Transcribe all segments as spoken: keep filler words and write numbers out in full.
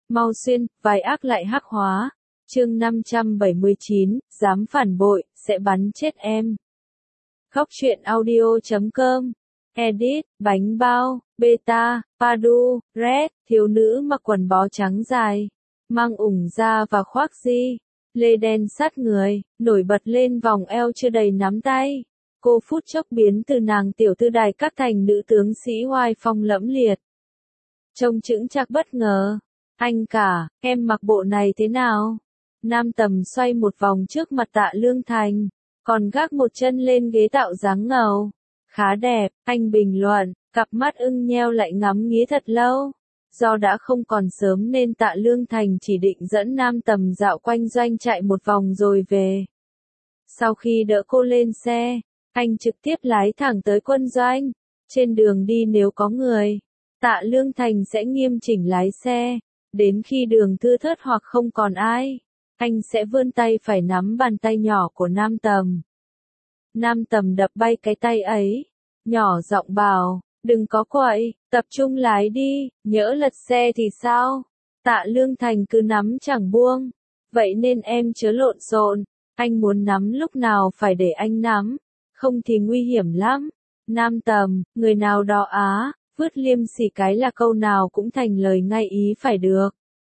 Mau xuyên, vai ác lại hắc hóa. Chương năm trăm bảy mươi chín, dám phản bội, sẽ bắn chết em. Khóc chuyện audio chấm com. Edit, bánh bao, beta, padu, red, thiếu nữ mặc quần bó trắng dài, mang ủng da và khoác di, lê đen sát người, nổi bật lên vòng eo chưa đầy nắm tay. Cô phút chốc biến từ nàng tiểu thư đài các thành nữ tướng sĩ oai phong lẫm liệt. Trông chững chạc bất ngờ. Anh cả, em mặc bộ này thế nào? Nam Tầm xoay một vòng trước mặt Tạ Lương Thành, còn gác một chân lên ghế tạo dáng ngầu. Khá đẹp, anh bình luận, cặp mắt ưng nheo lại ngắm nghía thật lâu. Do đã không còn sớm nên Tạ Lương Thành chỉ định dẫn Nam Tầm dạo quanh doanh trại một vòng rồi về. Sau khi đỡ cô lên xe, anh trực tiếp lái thẳng tới quân doanh. Trên đường đi nếu có người, Tạ Lương Thành sẽ nghiêm chỉnh lái xe. Đến khi đường thưa thớt hoặc không còn ai, anh sẽ vươn tay phải nắm bàn tay nhỏ của Nam Tầm. Nam Tầm đập bay cái tay ấy, nhỏ giọng bảo, đừng có quậy, tập trung lái đi, nhỡ lật xe thì sao? Tạ Lương Thành cứ nắm chẳng buông, vậy nên em chớ lộn xộn, anh muốn nắm lúc nào phải để anh nắm, không thì nguy hiểm lắm. Nam Tầm, người nào đó á, vứt liêm sỉ cái là câu nào cũng thành lời ngay ý phải được.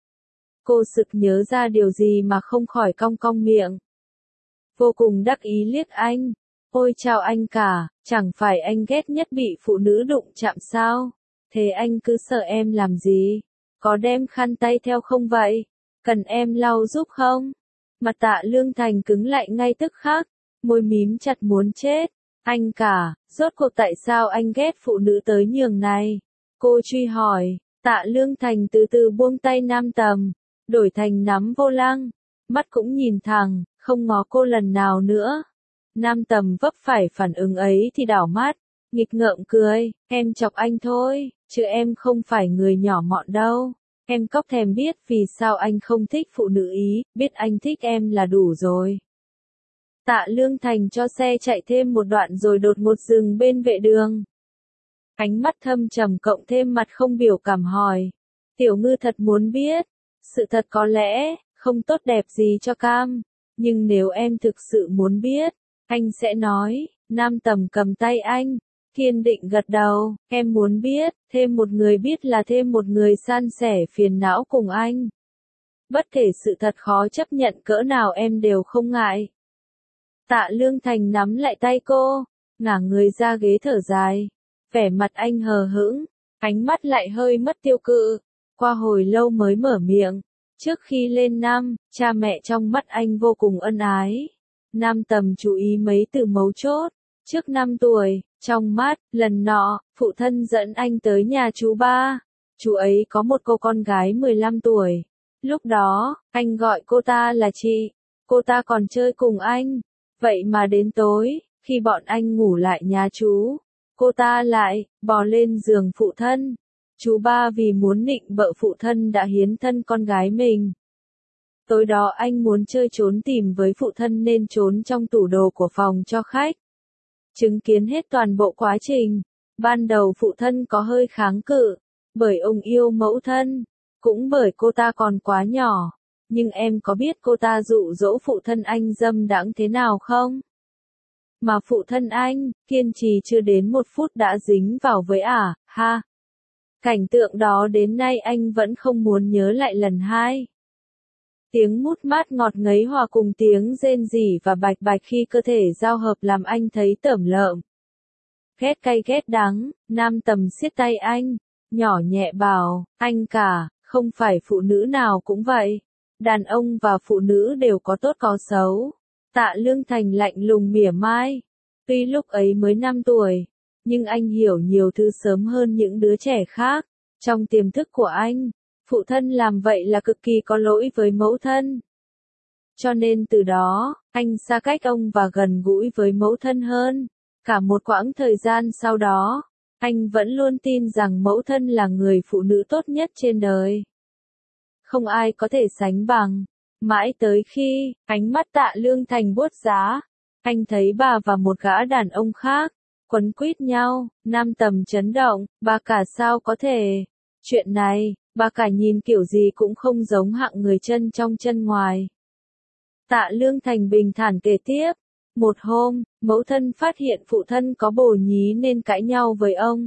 Cô sực nhớ ra điều gì mà không khỏi cong cong miệng. Vô cùng đắc ý liếc anh. Ôi chào anh cả, chẳng phải anh ghét nhất bị phụ nữ đụng chạm sao? Thế anh cứ sợ em làm gì? Có đem khăn tay theo không vậy? Cần em lau giúp không? Mặt Tạ Lương Thành cứng lại ngay tức khắc, môi mím chặt muốn chết. Anh cả, rốt cuộc tại sao anh ghét phụ nữ tới nhường này? Cô truy hỏi. Tạ Lương Thành từ từ buông tay Nam Tầm, đổi thành nắm vô lăng, mắt cũng nhìn thẳng, không ngó cô lần nào nữa. Nam Tầm vấp phải phản ứng ấy thì đảo mắt, nghịch ngợm cười, em chọc anh thôi, chứ em không phải người nhỏ mọn đâu. Em cóc thèm biết vì sao anh không thích phụ nữ Ý, biết anh thích em là đủ rồi. Tạ Lương Thành cho xe chạy thêm một đoạn rồi đột ngột dừng bên vệ đường. Ánh mắt thâm trầm cộng thêm mặt không biểu cảm hỏi. Tiểu Ngư thật muốn biết. Sự thật có lẽ, không tốt đẹp gì cho Cam. Nhưng nếu em thực sự muốn biết, anh sẽ nói. Nam Tầm cầm tay anh, kiên định gật đầu. Em muốn biết, thêm một người biết là thêm một người san sẻ phiền não cùng anh. Bất kể sự thật khó chấp nhận cỡ nào em đều không ngại. Tạ Lương Thành nắm lại tay cô, ngả người ra ghế thở dài. Vẻ mặt anh hờ hững, ánh mắt lại hơi mất tiêu cự. Qua hồi lâu mới mở miệng. Trước khi lên năm, cha mẹ trong mắt anh vô cùng ân ái. Nam Tầm chú ý mấy từ mấu chốt. Trước năm tuổi, trong mắt, lần nọ, phụ thân dẫn anh tới nhà chú ba. Chú ấy có một cô con gái mười lăm tuổi. Lúc đó, anh gọi cô ta là chị. Cô ta còn chơi cùng anh. Vậy mà đến tối, khi bọn anh ngủ lại nhà chú, cô ta lại bò lên giường phụ thân. Chú ba vì muốn nịnh bợ phụ thân đã hiến thân con gái mình. Tối đó anh muốn chơi trốn tìm với phụ thân nên trốn trong tủ đồ của phòng cho khách. Chứng kiến hết toàn bộ quá trình. Ban đầu phụ thân có hơi kháng cự, bởi ông yêu mẫu thân, cũng bởi cô ta còn quá nhỏ. Nhưng em có biết cô ta dụ dỗ phụ thân anh dâm đãng thế nào không? Mà phụ thân anh, kiên trì chưa đến một phút đã dính vào với ả, ha. Cảnh tượng đó đến nay anh vẫn không muốn nhớ lại lần hai. Tiếng mút mát ngọt ngấy hòa cùng tiếng rên rỉ và bạch bạch khi cơ thể giao hợp làm anh thấy tởm lợm. Ghét cay ghét đắng, Nam Tầm siết tay anh, nhỏ nhẹ bảo, anh cả, không phải phụ nữ nào cũng vậy. Đàn ông và phụ nữ đều có tốt có xấu. Tạ Lương Thành lạnh lùng mỉa mai. Tuy lúc ấy mới năm tuổi, nhưng anh hiểu nhiều thứ sớm hơn những đứa trẻ khác. Trong tiềm thức của anh, phụ thân làm vậy là cực kỳ có lỗi với mẫu thân. Cho nên từ đó, anh xa cách ông và gần gũi với mẫu thân hơn. Cả một quãng thời gian sau đó, anh vẫn luôn tin rằng mẫu thân là người phụ nữ tốt nhất trên đời. Không ai có thể sánh bằng. Mãi tới khi, ánh mắt Tạ Lương Thành buốt giá, anh thấy bà và một gã đàn ông khác, quấn quýt nhau. Nam Tầm chấn động, bà cả sao có thể? Chuyện này, Bà cả nhìn kiểu gì cũng không giống hạng người chân trong chân ngoài. Tạ Lương Thành bình thản kể tiếp. Một hôm, mẫu thân phát hiện phụ thân có bồ nhí nên cãi nhau với ông.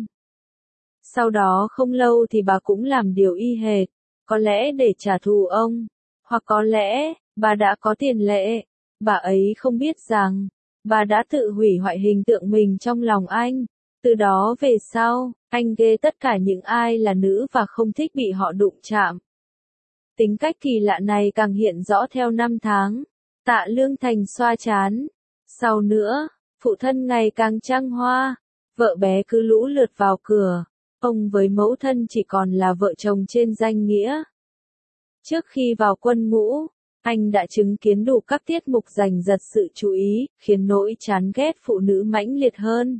Sau đó không lâu thì bà cũng làm điều y hệt, có lẽ để trả thù ông, hoặc có lẽ, bà đã có tiền lệ. Bà ấy không biết rằng, bà đã tự hủy hoại hình tượng mình trong lòng anh. Từ đó về sau, anh ghê tất cả những ai là nữ và không thích bị họ đụng chạm. Tính cách kỳ lạ này càng hiện rõ theo năm tháng. Tạ Lương Thành xoa trán. Sau nữa, phụ thân ngày càng trăng hoa, vợ bé cứ lũ lượt vào cửa. Ông với mẫu thân chỉ còn là vợ chồng trên danh nghĩa. Trước khi vào quân ngũ, anh đã chứng kiến đủ các tiết mục giành giật sự chú ý, khiến nỗi chán ghét phụ nữ mãnh liệt hơn.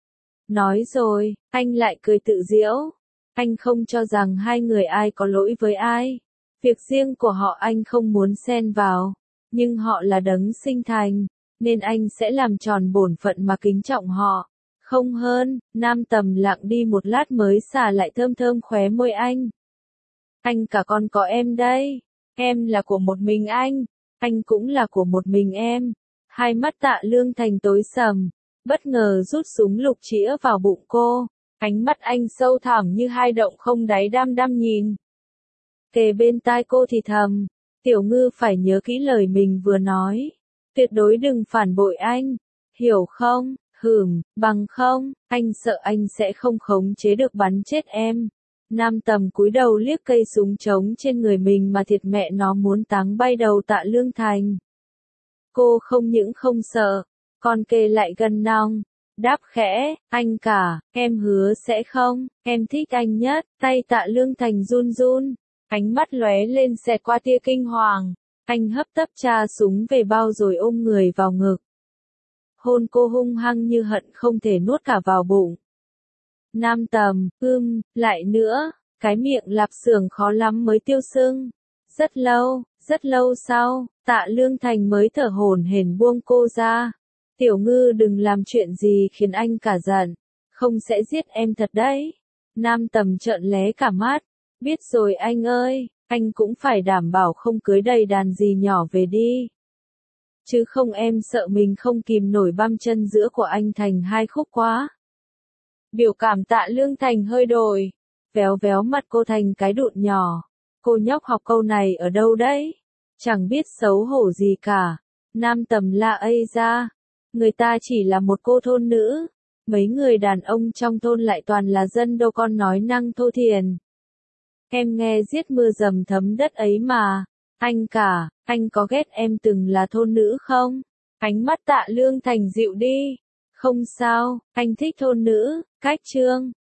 Nói rồi, anh lại cười tự giễu. Anh không cho rằng hai người ai có lỗi với ai. Việc riêng của họ anh không muốn xen vào. Nhưng họ là đấng sinh thành, nên anh sẽ làm tròn bổn phận mà kính trọng họ. Không hơn, Nam Tầm lặng đi một lát mới xả lại thơm thơm khóe môi anh. Anh cả con có em đây. Em là của một mình anh. Anh cũng là của một mình em. Hai mắt Tạ Lương Thành tối sầm. Bất ngờ rút súng lục chĩa vào bụng cô. Ánh mắt anh sâu thẳm như hai động không đáy đăm đăm nhìn. Kề bên tai cô thì thầm. Tiểu Ngư phải nhớ kỹ lời mình vừa nói. Tuyệt đối đừng phản bội anh. Hiểu không? Hửm, bằng không, anh sợ anh sẽ không khống chế được bắn chết em. Nam Tầm cúi đầu liếc cây súng trống trên người mình mà thiệt mẹ nó muốn táng bay đầu Tạ Lương Thành. Cô không những không sợ, còn kề lại gần nòng, đáp khẽ, anh cả, em hứa sẽ không, em thích anh nhất. Tay Tạ Lương Thành run run, ánh mắt lóe lên xẹt qua tia kinh hoàng. Anh hấp tấp tra súng về bao rồi ôm người vào ngực. Hôn cô hung hăng như hận không thể nuốt cả vào bụng. Nam Tầm, ưm, lại nữa, cái miệng lạp xưởng khó lắm mới tiêu sưng. Rất lâu, rất lâu sau, Tạ Lương Thành mới thở hổn hển buông cô ra. Tiểu Ngư đừng làm chuyện gì khiến anh cả giận, không sẽ giết em thật đấy. Nam Tầm trợn lé cả mắt. Biết rồi anh ơi, anh cũng phải đảm bảo không cưới đầy đàn gì nhỏ về đi. Chứ không em sợ mình không kìm nổi băm chân giữa của anh thành hai khúc quá. Biểu cảm Tạ Lương Thành hơi đổi. Véo véo mặt cô thành cái đụn nhỏ. Cô nhóc học câu này ở đâu đấy? Chẳng biết xấu hổ gì cả. Nam Tầm la ây ra. Người ta chỉ là một cô thôn nữ. Mấy người đàn ông trong thôn lại toàn là dân đâu con nói năng thô thiển. Em nghe giết mưa dầm thấm đất ấy mà. Anh cả, anh có ghét em từng là thôn nữ không? Ánh mắt Tạ Lương Thành dịu đi. Không sao, anh thích thôn nữ, cách trương.